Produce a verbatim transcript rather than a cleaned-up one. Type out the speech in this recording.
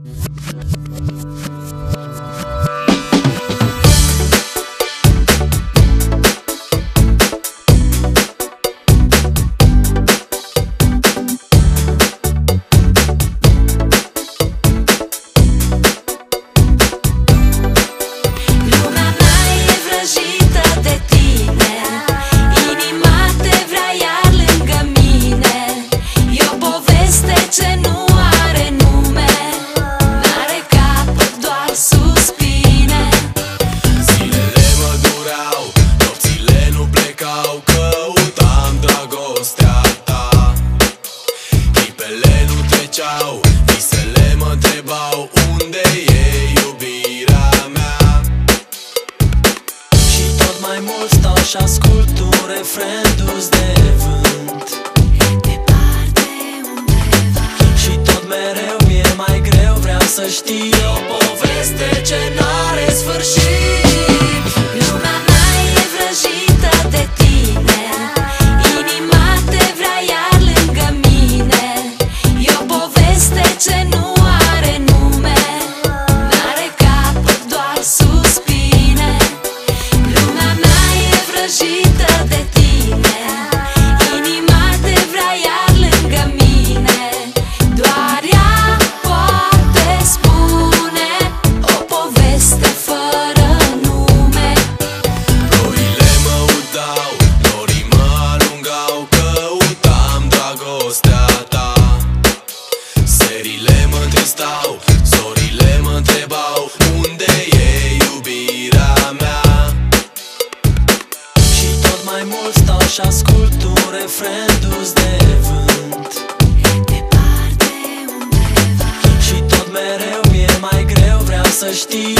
Visele mă întrebau unde e iubirea mea. Și tot mai mult stau și ascult un refren dus de vânt, departe undeva. și tot mereu mi-e mai greu, vreau să știi o poveste ce n-are sfârșit. Lumea mea e vrăjită de tine, inima te vrea iar lângă mine. E o poveste ce nu are nume, n-are capăt, doar suspine. Lumea mea e vrăjită de tine, inima te vrea iar lângă mine. Doar ea poate spune o poveste fără nume. Ploile mă udau, norii mă alungau, căutam dragostea ta. Serile mă întristau, zorile mă întrebau unde e iubirea mea. Și tot mai mult stau și ascult un refren dus de vânt, Departe undeva. și tot mereu mi-e mai greu, vreau să știi